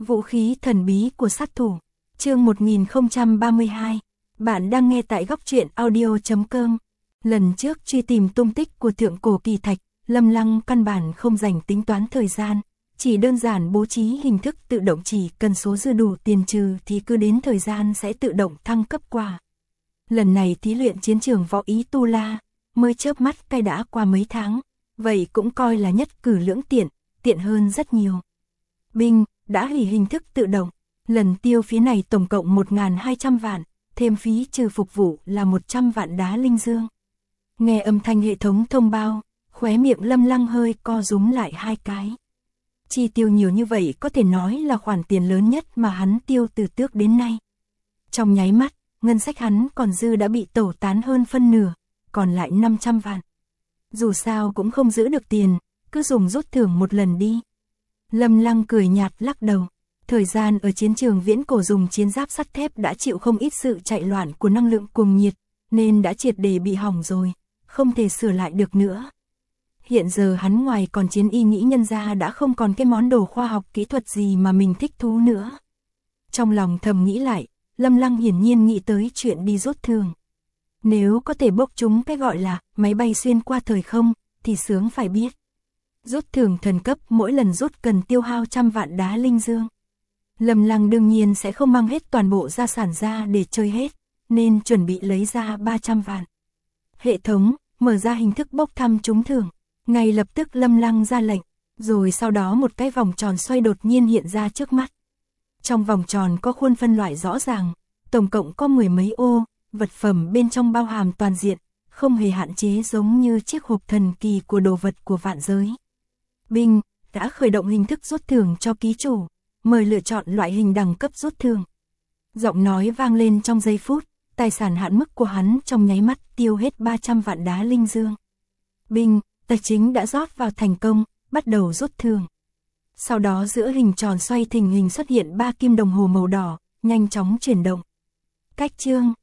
Vũ khí thần bí của sát thủ. Chương 1032. Bạn đang nghe tại góc truyện audio.com. Lần trước truy tìm tung tích của thượng cổ kỳ thạch, Lâm Lăng căn bản không dành tính toán thời gian, chỉ đơn giản bố trí hình thức tự động, chỉ cần số dư đủ tiền trừ thì cứ đến thời gian sẽ tự động thăng cấp qua. Lần này thí luyện chiến trường võ ý Tu La, mới chớp mắt cái đã qua mấy tháng, vậy cũng coi là nhất cử lưỡng tiện, tiện hơn rất nhiều. Binh đã hủy hình thức tự động, lần tiêu phí này tổng cộng 1.200 vạn, thêm phí trừ phục vụ là 100 vạn đá linh dương. Nghe âm thanh hệ thống thông báo, khóe miệng Lâm Lăng hơi co rúm lại hai cái. Chi tiêu nhiều như vậy có thể nói là khoản tiền lớn nhất mà hắn tiêu từ trước đến nay. Trong nháy mắt, ngân sách hắn còn dư đã bị tẩu tán hơn phân nửa, còn lại 500 vạn. Dù sao cũng không giữ được tiền, cứ dùng rút thưởng một lần đi. Lâm Lăng cười nhạt lắc đầu. Thời gian ở chiến trường viễn cổ dùng chiến giáp sắt thép đã chịu không ít sự chạy loạn của năng lượng cuồng nhiệt, nên đã triệt để bị hỏng rồi, không thể sửa lại được nữa. Hiện giờ hắn ngoài còn chiến y nghĩ nhân ra đã không còn cái món đồ khoa học kỹ thuật gì mà mình thích thú nữa. Trong lòng thầm nghĩ lại, Lâm Lăng hiển nhiên nghĩ tới chuyện đi rút thưởng. Nếu có thể bốc trúng cái gọi là máy bay xuyên qua thời không, thì sướng phải biết. Rút thưởng thần cấp mỗi lần rút cần tiêu hao 100 vạn đá linh dương. Lâm Lăng đương nhiên sẽ không mang hết toàn bộ gia sản ra để chơi hết, nên chuẩn bị lấy ra 300 vạn. Hệ thống mở ra hình thức bốc thăm trúng thưởng, ngay lập tức Lâm Lăng ra lệnh, rồi sau đó một cái vòng tròn xoay đột nhiên hiện ra trước mắt. Trong vòng tròn có khuôn phân loại rõ ràng, tổng cộng có 10 mấy ô, vật phẩm bên trong bao hàm toàn diện, không hề hạn chế giống như chiếc hộp thần kỳ của đồ vật của vạn giới. Binh đã khởi động hình thức rút thưởng cho ký chủ, mời lựa chọn loại hình đẳng cấp rút thưởng. Giọng nói vang lên trong giây phút, tài sản hạn mức của hắn trong nháy mắt tiêu hết 300 vạn đá linh dương. Binh, tài chính đã rót vào thành công, bắt đầu rút thưởng. Sau đó giữa hình tròn xoay thình hình xuất hiện 3 kim đồng hồ màu đỏ, nhanh chóng chuyển động. Cách chương